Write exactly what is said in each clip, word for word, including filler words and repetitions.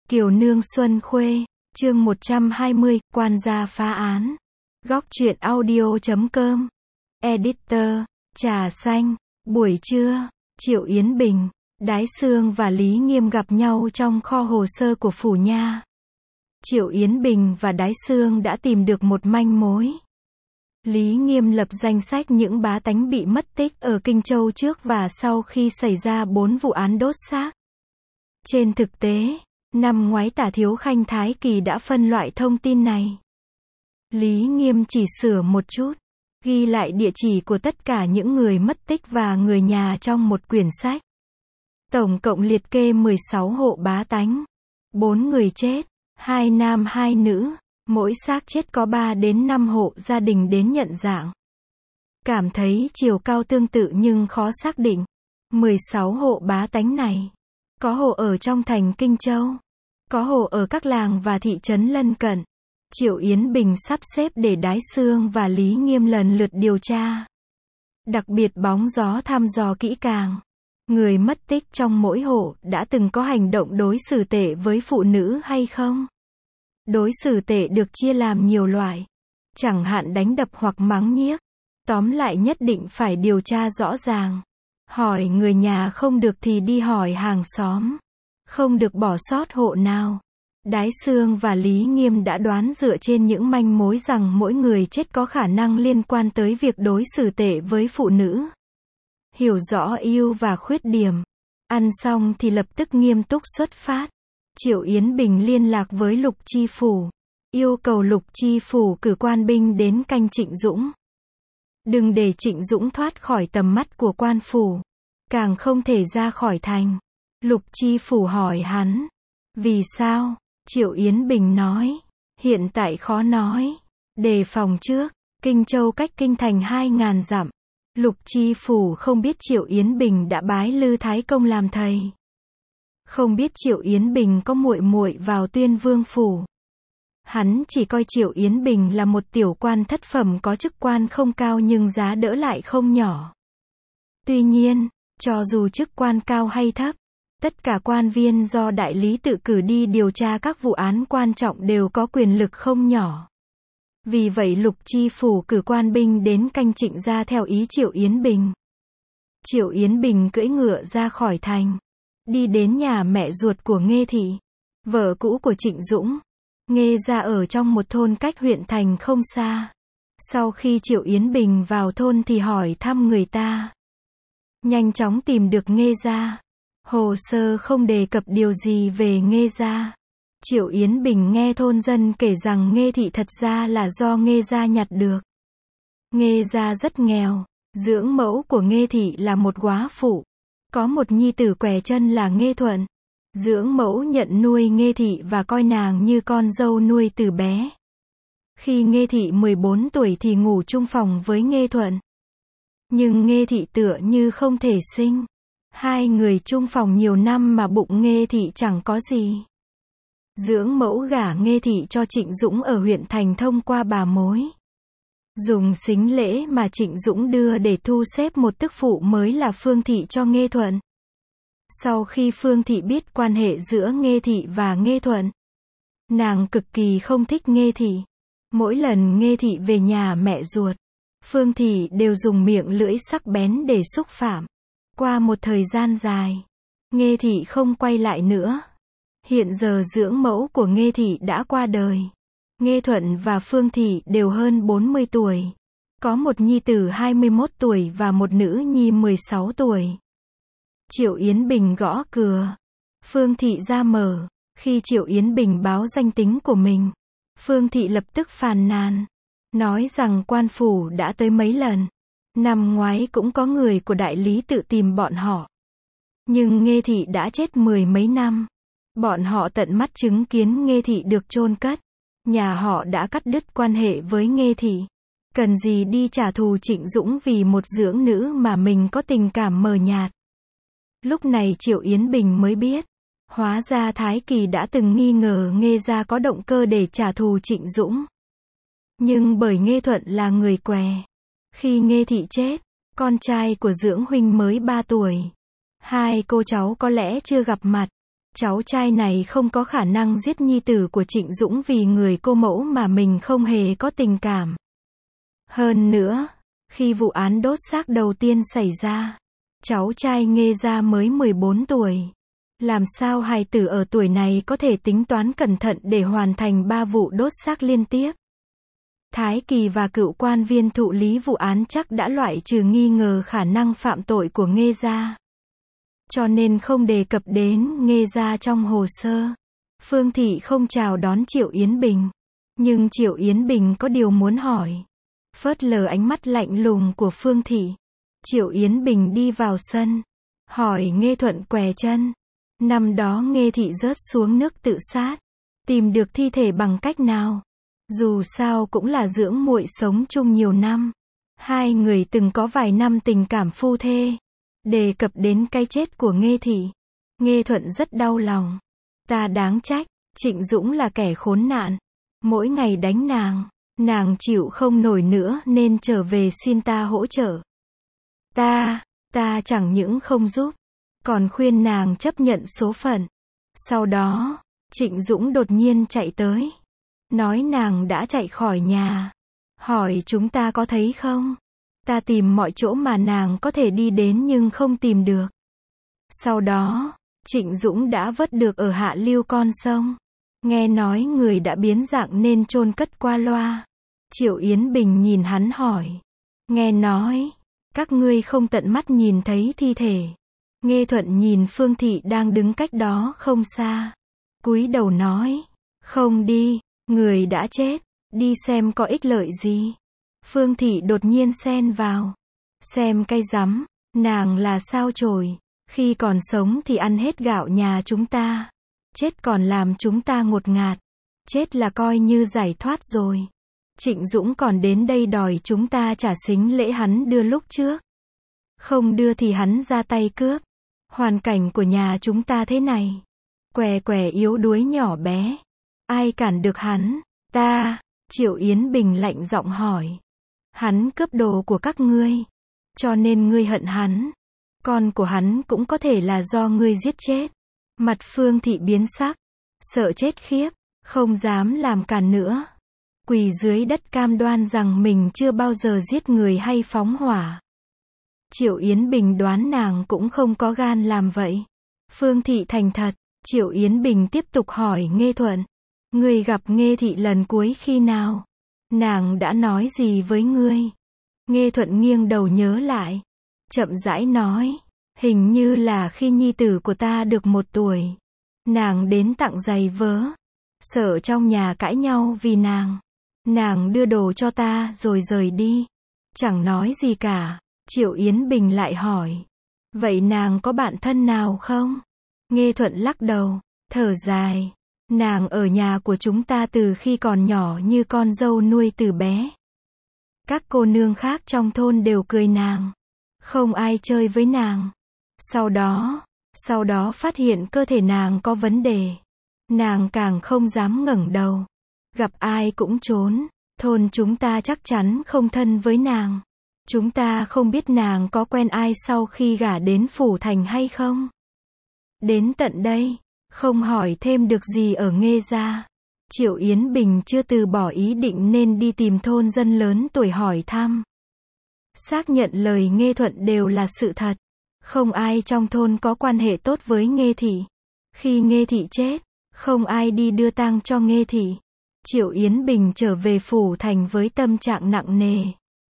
Kiều Nương Xuân Khuê, chương một trăm hai mươi, quan gia phá án. Góc truyện audio chấm com. Editor, Trà Xanh. Buổi trưa, Triệu Yến Bình, Đái Sương và Lý Nghiêm gặp nhau trong kho hồ sơ của phủ nha. Triệu Yến Bình và Đái Sương đã tìm được một manh mối. Lý Nghiêm lập danh sách những bá tánh bị mất tích ở Kinh Châu trước và sau khi xảy ra bốn vụ án đốt xác. Trên thực tế, năm ngoái Tả Thiếu Khanh Thái Kỳ đã phân loại thông tin này. Lý Nghiêm chỉ sửa một chút, ghi lại địa chỉ của tất cả những người mất tích và người nhà trong một quyển sách. Tổng cộng liệt kê mười sáu hộ bá tánh, bốn người chết, hai nam hai nữ, mỗi xác chết có ba đến năm hộ gia đình đến nhận dạng. Cảm thấy chiều cao tương tự nhưng khó xác định. mười sáu hộ bá tánh này, có hộ ở trong thành Kinh Châu, có hộ ở các làng và thị trấn lân cận. Triệu Yến Bình sắp xếp để Đái Sương và Lý Nghiêm lần lượt điều tra. Đặc biệt bóng gió thăm dò kỹ càng. Người mất tích trong mỗi hộ đã từng có hành động đối xử tệ với phụ nữ hay không? Đối xử tệ được chia làm nhiều loại. Chẳng hạn đánh đập hoặc mắng nhiếc. Tóm lại nhất định phải điều tra rõ ràng. Hỏi người nhà không được thì đi hỏi hàng xóm. Không được bỏ sót hộ nào. Đái Sương và Lý Nghiêm đã đoán dựa trên những manh mối rằng mỗi người chết có khả năng liên quan tới việc đối xử tệ với phụ nữ. Hiểu rõ ưu và khuyết điểm. Ăn xong thì lập tức nghiêm túc xuất phát. Triệu Yến Bình liên lạc với Lục Chi Phủ. Yêu cầu Lục Chi Phủ cử quan binh đến canh Trịnh Dũng. Đừng để Trịnh Dũng thoát khỏi tầm mắt của quan phủ. Càng không thể ra khỏi thành. Lục Chi Phủ hỏi hắn. Vì sao? Triệu Yến Bình nói. Hiện tại khó nói. Đề phòng trước. Kinh Châu cách kinh thành hai ngàn dặm. Lục Chi Phủ không biết Triệu Yến Bình đã bái Lư Thái Công làm thầy. Không biết Triệu Yến Bình có muội muội vào Tuyên Vương phủ. Hắn chỉ coi Triệu Yến Bình là một tiểu quan thất phẩm có chức quan không cao nhưng giá đỡ lại không nhỏ. Tuy nhiên, cho dù chức quan cao hay thấp, tất cả quan viên do đại lý tự cử đi điều tra các vụ án quan trọng đều có quyền lực không nhỏ. Vì vậy Lục Chi Phủ cử quan binh đến canh Trịnh gia theo ý Triệu Yến Bình. Triệu Yến Bình cưỡi ngựa ra khỏi thành. Đi đến nhà mẹ ruột của Nghê Thị, vợ cũ của Trịnh Dũng. Nghê gia ở trong một thôn cách huyện thành không xa. Sau khi Triệu Yến Bình vào thôn thì hỏi thăm người ta. Nhanh chóng tìm được Nghê gia. Hồ sơ không đề cập điều gì về Nghê gia. Triệu Yến Bình nghe thôn dân kể rằng Nghê Thị thật ra là do Nghê gia nhặt được. Nghê gia rất nghèo. Dưỡng mẫu của Nghê Thị là một góa phụ. Có một nhi tử què chân là Nghê Thuận. Dưỡng mẫu nhận nuôi Nghê Thị và coi nàng như con dâu nuôi từ bé. Khi Nghê Thị mười bốn tuổi thì ngủ chung phòng với Nghê Thuận. Nhưng Nghê Thị tựa như không thể sinh. Hai người chung phòng nhiều năm mà bụng Nghê Thị chẳng có gì. Dưỡng mẫu gả Nghê Thị cho Trịnh Dũng ở huyện thành thông qua bà mối. Dùng sính lễ mà Trịnh Dũng đưa để thu xếp một tức phụ mới là Phương Thị cho Nghê Thuận. Sau khi Phương Thị biết quan hệ giữa Nghê Thị và Nghê Thuận, nàng cực kỳ không thích Nghê Thị. Mỗi lần Nghê Thị về nhà mẹ ruột, Phương Thị đều dùng miệng lưỡi sắc bén để xúc phạm. Qua một thời gian dài, Nghê Thị không quay lại nữa. Hiện giờ dưỡng mẫu của Nghê Thị đã qua đời. Nghê Thuận và Phương Thị đều hơn bốn mươi tuổi. Có một nhi tử hai mươi mốt tuổi và một nữ nhi mười sáu tuổi. Triệu Yến Bình gõ cửa. Phương Thị ra mở. Khi Triệu Yến Bình báo danh tính của mình, Phương Thị lập tức phàn nàn. Nói rằng quan phủ đã tới mấy lần. Năm ngoái cũng có người của đại lý tự tìm bọn họ. Nhưng Nghê Thị đã chết mười mấy năm. Bọn họ tận mắt chứng kiến Nghê Thị được chôn cất. Nhà họ đã cắt đứt quan hệ với Nghê Thị. Cần gì đi trả thù Trịnh Dũng vì một dưỡng nữ mà mình có tình cảm mờ nhạt. Lúc này Triệu Yến Bình mới biết. Hóa ra Thái Kỳ đã từng nghi ngờ Nghê gia có động cơ để trả thù Trịnh Dũng. Nhưng bởi Nghê Thuận là người què. Khi Nghê Thị chết, con trai của dưỡng huynh mới ba tuổi. Hai cô cháu có lẽ chưa gặp mặt. cháu trai này không có khả năng giết nhi tử của Trịnh Dũng vì người cô mẫu mà mình không hề có tình cảm. Hơn nữa, khi vụ án đốt xác đầu tiên xảy ra, cháu trai Nghê gia mới mười bốn tuổi. Làm sao hài tử ở tuổi này có thể tính toán cẩn thận để hoàn thành ba vụ đốt xác liên tiếp? Thái Kỳ và cựu quan viên thụ lý vụ án chắc đã loại trừ nghi ngờ khả năng phạm tội của Nghê gia, cho nên không đề cập đến Nghê gia trong hồ sơ. Phương Thị không chào đón Triệu Yến Bình, nhưng Triệu Yến Bình có điều muốn hỏi. Phớt lờ ánh mắt lạnh lùng của Phương Thị, Triệu Yến Bình đi vào sân, hỏi Nghê Thuận què chân. Năm đó Nghê Thị rớt xuống nước tự sát, tìm được thi thể bằng cách nào? Dù sao cũng là dưỡng muội sống chung nhiều năm. Hai người từng có vài năm tình cảm phu thê. Đề cập đến cái chết của Nghê Thị, Nghê Thuận rất đau lòng. Ta đáng trách, Trịnh Dũng là kẻ khốn nạn. Mỗi ngày đánh nàng, nàng chịu không nổi nữa nên trở về xin ta hỗ trợ. Ta, ta chẳng những không giúp, còn khuyên nàng chấp nhận số phận. Sau đó, Trịnh Dũng đột nhiên chạy tới, nói nàng đã chạy khỏi nhà, hỏi chúng ta có thấy không? Ta tìm mọi chỗ mà nàng có thể đi đến nhưng không tìm được. Sau đó, Trịnh Dũng đã vớt được ở hạ lưu con sông. Nghe nói người đã biến dạng nên chôn cất qua loa. Triệu Yến Bình nhìn hắn hỏi. Nghe nói, các ngươi không tận mắt nhìn thấy thi thể. Nghê Thuận nhìn Phương Thị đang đứng cách đó không xa, cúi đầu nói, không đi, người đã chết, đi xem có ích lợi gì. Phương Thị đột nhiên xen vào, xem cái rắm, nàng là sao chổi, khi còn sống thì ăn hết gạo nhà chúng ta, chết còn làm chúng ta ngột ngạt, chết là coi như giải thoát rồi. Trịnh Dũng còn đến đây đòi chúng ta trả sính lễ hắn đưa lúc trước, không đưa thì hắn ra tay cướp. Hoàn cảnh của nhà chúng ta thế này, què què yếu đuối nhỏ bé, ai cản được hắn? Ta, Triệu Yến Bình lạnh giọng hỏi. Hắn cướp đồ của các ngươi, cho nên ngươi hận hắn. Con của hắn cũng có thể là do ngươi giết chết. Mặt Phương Thị biến sắc, sợ chết khiếp, không dám làm cản nữa. Quỳ dưới đất cam đoan rằng mình chưa bao giờ giết người hay phóng hỏa. Triệu Yến Bình đoán nàng cũng không có gan làm vậy. Phương Thị thành thật. Triệu Yến Bình tiếp tục hỏi Nghê Thuận. Ngươi gặp Nghê Thị lần cuối khi nào? Nàng đã nói gì với ngươi? Nghê Thuận nghiêng đầu nhớ lại, chậm rãi nói. Hình như là khi nhi tử của ta được một tuổi. Nàng đến tặng giày vớ. Sợ trong nhà cãi nhau vì nàng. Nàng đưa đồ cho ta rồi rời đi. Chẳng nói gì cả. Triệu Yến Bình lại hỏi. Vậy nàng có bạn thân nào không? Nghê Thuận lắc đầu, thở dài. Nàng ở nhà của chúng ta từ khi còn nhỏ như con dâu nuôi từ bé. Các cô nương khác trong thôn đều cười nàng. Không ai chơi với nàng. Sau đó, sau đó phát hiện cơ thể nàng có vấn đề. Nàng càng không dám ngẩng đầu. Gặp ai cũng trốn. Thôn chúng ta chắc chắn không thân với nàng. Chúng ta không biết nàng có quen ai sau khi gả đến phủ thành hay không. Đến tận đây, không hỏi thêm được gì ở Nghê gia. Triệu Yến Bình chưa từ bỏ ý định nên đi tìm thôn dân lớn tuổi hỏi thăm. Xác nhận lời Nghê Thuận đều là sự thật. Không ai trong thôn có quan hệ tốt với Nghê Thị. Khi Nghê Thị chết, không ai đi đưa tang cho Nghê Thị. Triệu Yến Bình trở về phủ thành với tâm trạng nặng nề.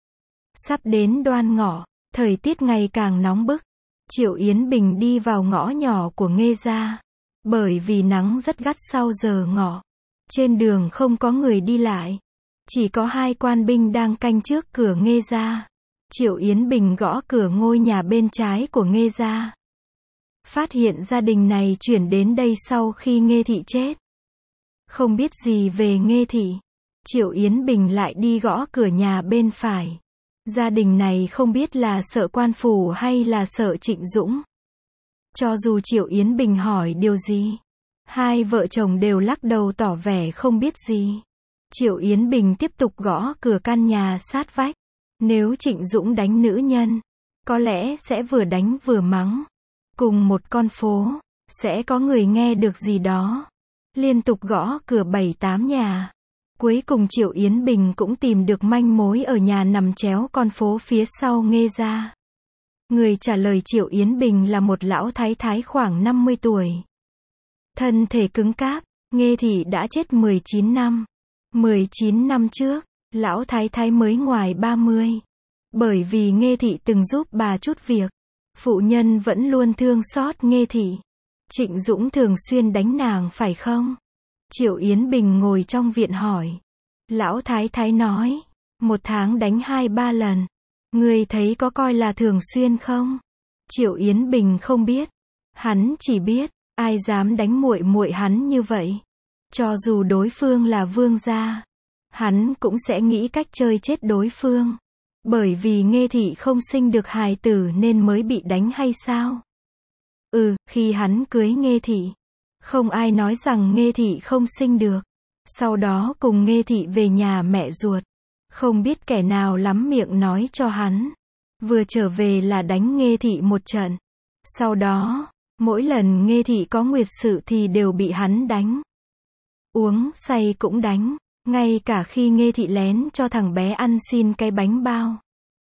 Sắp đến Đoan Ngọ, thời tiết ngày càng nóng bức. Triệu Yến Bình đi vào ngõ nhỏ của Nghê gia. Bởi vì nắng rất gắt sau giờ ngọ. Trên đường không có người đi lại. Chỉ có hai quan binh đang canh trước cửa Nghê gia. Triệu Yến Bình gõ cửa ngôi nhà bên trái của Nghê gia. Phát hiện gia đình này chuyển đến đây sau khi Nghê Thị chết. Không biết gì về Nghê Thị. Triệu Yến Bình lại đi gõ cửa nhà bên phải. Gia đình này không biết là sợ quan phủ hay là sợ Trịnh Dũng. Cho dù Triệu Yến Bình hỏi điều gì, hai vợ chồng đều lắc đầu tỏ vẻ không biết gì. Triệu Yến Bình tiếp tục gõ cửa căn nhà sát vách. Nếu Trịnh Dũng đánh nữ nhân, có lẽ sẽ vừa đánh vừa mắng. Cùng một con phố, sẽ có người nghe được gì đó. Liên tục gõ cửa bảy tám nhà. Cuối cùng Triệu Yến Bình cũng tìm được manh mối ở nhà nằm chéo con phố phía sau Nghê gia. Người trả lời Triệu Yến Bình là một lão thái thái khoảng năm mươi tuổi. Thân thể cứng cáp, Nghê thị đã chết mười chín năm. mười chín năm trước, lão thái thái mới ngoài ba mươi. Bởi vì Nghê thị từng giúp bà chút việc, phụ nhân vẫn luôn thương xót Nghê thị. Trịnh Dũng thường xuyên đánh nàng phải không? Triệu Yến Bình ngồi trong viện hỏi. Lão thái thái nói, một tháng đánh hai ba lần. Ngươi thấy có coi là thường xuyên không? Triệu Yến Bình không biết. Hắn chỉ biết, ai dám đánh muội muội hắn như vậy. Cho dù đối phương là vương gia, hắn cũng sẽ nghĩ cách chơi chết đối phương. Bởi vì Nghê thị không sinh được hài tử nên mới bị đánh hay sao? Ừ, khi hắn cưới Nghê thị, không ai nói rằng Nghê thị không sinh được. Sau đó cùng Nghê thị về nhà mẹ ruột. Không biết kẻ nào lắm miệng nói cho hắn. Vừa trở về là đánh Nghê thị một trận. Sau đó, mỗi lần Nghê thị có nguyệt sự thì đều bị hắn đánh. Uống say cũng đánh. Ngay cả khi Nghê thị lén cho thằng bé ăn xin cái bánh bao,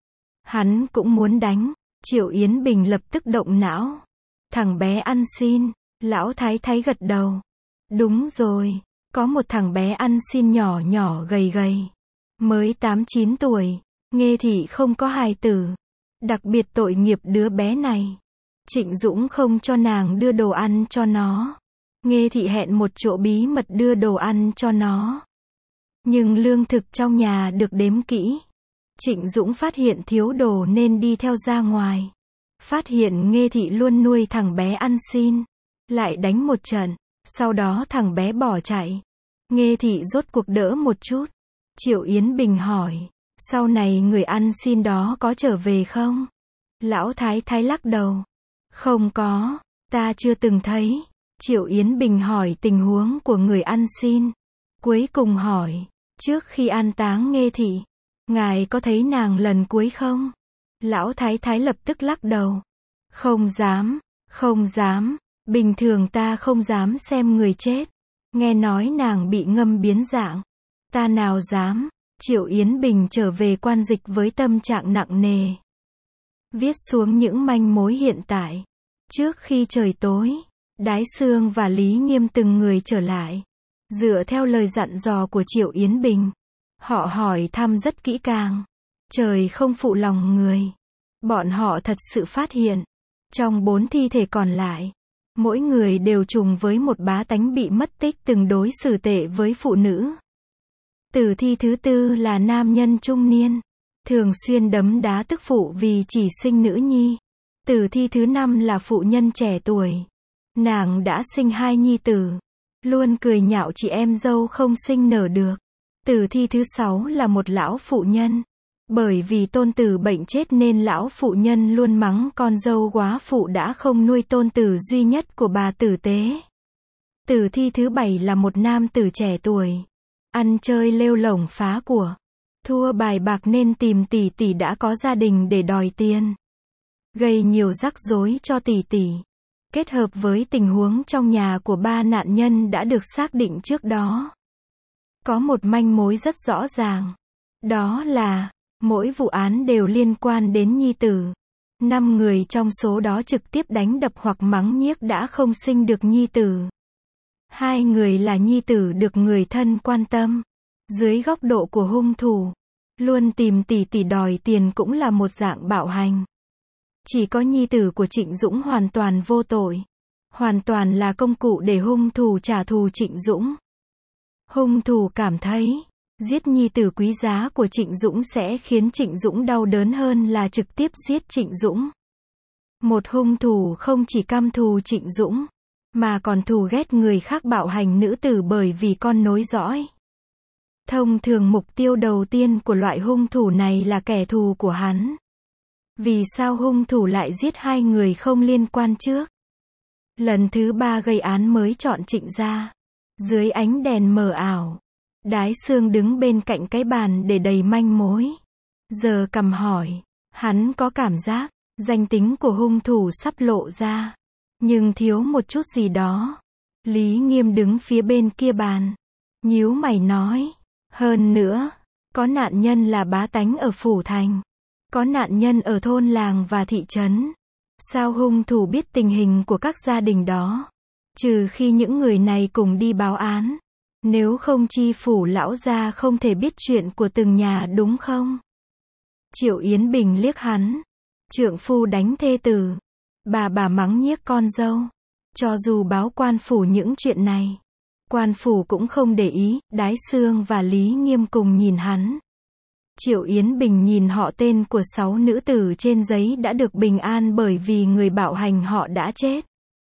hắn cũng muốn đánh. Triệu Yến Bình lập tức động não. Thằng bé ăn xin. Lão thái thái gật đầu. Đúng rồi, có một thằng bé ăn xin nhỏ nhỏ gầy gầy. Mới tám chín tuổi. Nghê thị không có hài tử. Đặc biệt tội nghiệp đứa bé này. Trịnh Dũng không cho nàng đưa đồ ăn cho nó. Nghê thị hẹn một chỗ bí mật đưa đồ ăn cho nó. Nhưng lương thực trong nhà được đếm kỹ. Trịnh Dũng phát hiện thiếu đồ nên đi theo ra ngoài. Phát hiện Nghê thị luôn nuôi thằng bé ăn xin. Lại đánh một trận. Sau đó thằng bé bỏ chạy. Nghê thị rốt cuộc đỡ một chút. Triệu Yến Bình hỏi. Sau này người ăn xin đó có trở về không? Lão thái thái lắc đầu. Không có. Ta chưa từng thấy. Triệu Yến Bình hỏi tình huống của người ăn xin. Cuối cùng hỏi. Trước khi an táng Nghê thị, ngài có thấy nàng lần cuối không? Lão thái thái lập tức lắc đầu. Không dám. Không dám. Bình thường ta không dám xem người chết. Nghe nói nàng bị ngâm biến dạng. Ta nào dám. Triệu Yến Bình trở về quan dịch với tâm trạng nặng nề. Viết xuống những manh mối hiện tại. Trước khi trời tối, Đái Xương và Lý Nghiêm từng người trở lại. Dựa theo lời dặn dò của Triệu Yến Bình, họ hỏi thăm rất kỹ càng. Trời không phụ lòng người. Bọn họ thật sự phát hiện, trong bốn thi thể còn lại, mỗi người đều trùng với một bá tánh bị mất tích từng đối xử tệ với phụ nữ. Tử thi thứ tư là nam nhân trung niên, thường xuyên đấm đá tức phụ vì chỉ sinh nữ nhi. Tử thi thứ năm là phụ nhân trẻ tuổi. Nàng đã sinh hai nhi tử, luôn cười nhạo chị em dâu không sinh nở được. Tử thi thứ sáu là một lão phụ nhân. Bởi vì tôn tử bệnh chết nên lão phụ nhân luôn mắng con dâu góa phụ đã không nuôi tôn tử duy nhất của bà tử tế. Tử thi thứ bảy là một nam tử trẻ tuổi. Ăn chơi lêu lổng phá của. Thua bài bạc nên tìm tỷ tỷ đã có gia đình để đòi tiền. Gây nhiều rắc rối cho tỷ tỷ. Kết hợp với tình huống trong nhà của ba nạn nhân đã được xác định trước đó. Có một manh mối rất rõ ràng. Đó là, mỗi vụ án đều liên quan đến nhi tử. Năm người trong số đó trực tiếp đánh đập hoặc mắng nhiếc đã không sinh được nhi tử. Hai người là nhi tử được người thân quan tâm. Dưới góc độ của hung thủ, luôn tìm tỷ tỷ đòi tiền cũng là một dạng bạo hành. Chỉ có nhi tử của Trịnh Dũng hoàn toàn vô tội. Hoàn toàn là công cụ để hung thủ trả thù Trịnh Dũng. Hung thủ cảm thấy, giết nhi tử quý giá của Trịnh Dũng sẽ khiến Trịnh Dũng đau đớn hơn là trực tiếp giết Trịnh Dũng. Một hung thủ không chỉ căm thù Trịnh Dũng, mà còn thù ghét người khác bạo hành nữ tử bởi vì con nối dõi. Thông thường mục tiêu đầu tiên của loại hung thủ này là kẻ thù của hắn. Vì sao hung thủ lại giết hai người không liên quan trước? Lần thứ ba gây án mới chọn Trịnh gia. Dưới ánh đèn mờ ảo, Đái Xương đứng bên cạnh cái bàn để đầy manh mối. Giờ cầm hỏi, hắn có cảm giác, danh tính của hung thủ sắp lộ ra. nhưng thiếu một chút gì đó. Lý Nghiêm đứng phía bên kia bàn, nhíu mày nói, hơn nữa, có nạn nhân là bá tánh ở phủ thành, có nạn nhân ở thôn làng và thị trấn. Sao hung thủ biết tình hình của các gia đình đó? Trừ khi những người này cùng đi báo án. Nếu không chi phủ lão gia không thể biết chuyện của từng nhà đúng không? Triệu Yến Bình liếc hắn. Trượng phu đánh thê tử. Bà bà mắng nhiếc con dâu. Cho dù báo quan phủ những chuyện này, quan phủ cũng không để ý. Đái Xương và Lý Nghiêm cùng nhìn hắn. Triệu Yến Bình nhìn họ tên của sáu nữ tử trên giấy đã được bình an bởi vì người bạo hành họ đã chết.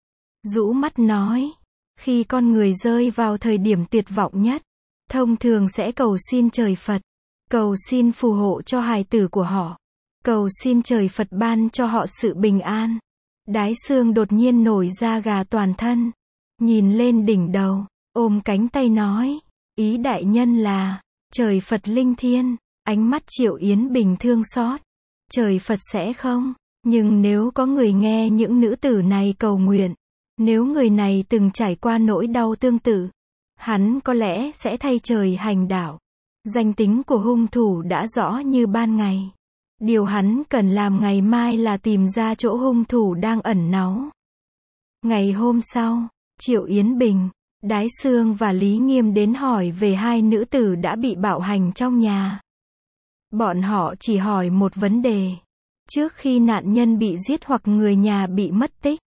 Rũ mắt nói, khi con người rơi vào thời điểm tuyệt vọng nhất, thông thường sẽ cầu xin trời Phật, cầu xin phù hộ cho hài tử của họ, cầu xin trời Phật ban cho họ sự bình an. Đái Xương đột nhiên nổi da gà toàn thân, nhìn lên đỉnh đầu, ôm cánh tay nói, ý đại nhân là, trời Phật linh thiêng. Ánh mắt Triệu Yến Bình thương xót. Trời Phật sẽ không, nhưng nếu có người nghe những nữ tử này cầu nguyện, nếu người này từng trải qua nỗi đau tương tự, hắn có lẽ sẽ thay trời hành đạo. Danh tính của hung thủ đã rõ như ban ngày. Điều hắn cần làm ngày mai là tìm ra chỗ hung thủ đang ẩn náu. Ngày hôm sau, Triệu Yến Bình, Đái Xương và Lý Nghiêm đến hỏi về hai nữ tử đã bị bạo hành trong nhà. Bọn họ chỉ hỏi một vấn đề. Trước khi nạn nhân bị giết hoặc người nhà bị mất tích,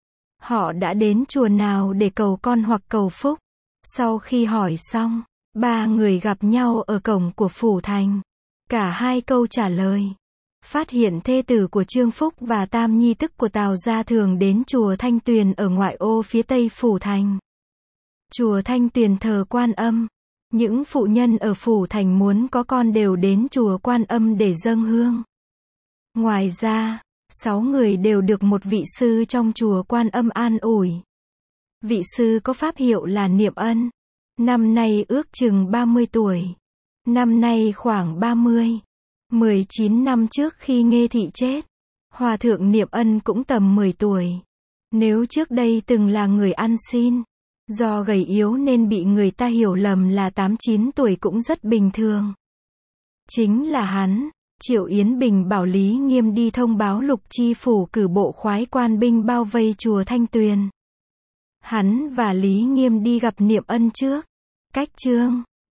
họ đã đến chùa nào để cầu con hoặc cầu phúc? Sau khi hỏi xong, ba người gặp nhau ở cổng của phủ thành. Cả hai câu trả lời. Phát hiện thê tử của Trương Phúc và tam nhi tức của Tào gia thường đến chùa Thanh Tuyền ở ngoại ô phía tây phủ thành. Chùa Thanh Tuyền thờ Quan Âm. Những phụ nhân ở phủ thành muốn có con đều đến chùa Quan Âm để dâng hương. Ngoài ra, sáu người đều được một vị sư trong chùa Quan Âm an ủi. Vị sư có pháp hiệu là Niệm Ân. Năm nay ước chừng ba mươi tuổi. Năm nay khoảng ba mươi. mười chín năm trước khi Nghê Thị chết, Hòa thượng Niệm Ân cũng tầm mười tuổi. Nếu trước đây từng là người ăn xin, do gầy yếu nên bị người ta hiểu lầm là tám chín tuổi cũng rất bình thường. Chính là hắn. Triệu Yến Bình bảo Lý Nghiêm đi thông báo Lục Chi phủ cử bộ khoái quan binh bao vây chùa Thanh Tuyền. Hắn và Lý Nghiêm đi gặp Niệm Ân trước. Cách chương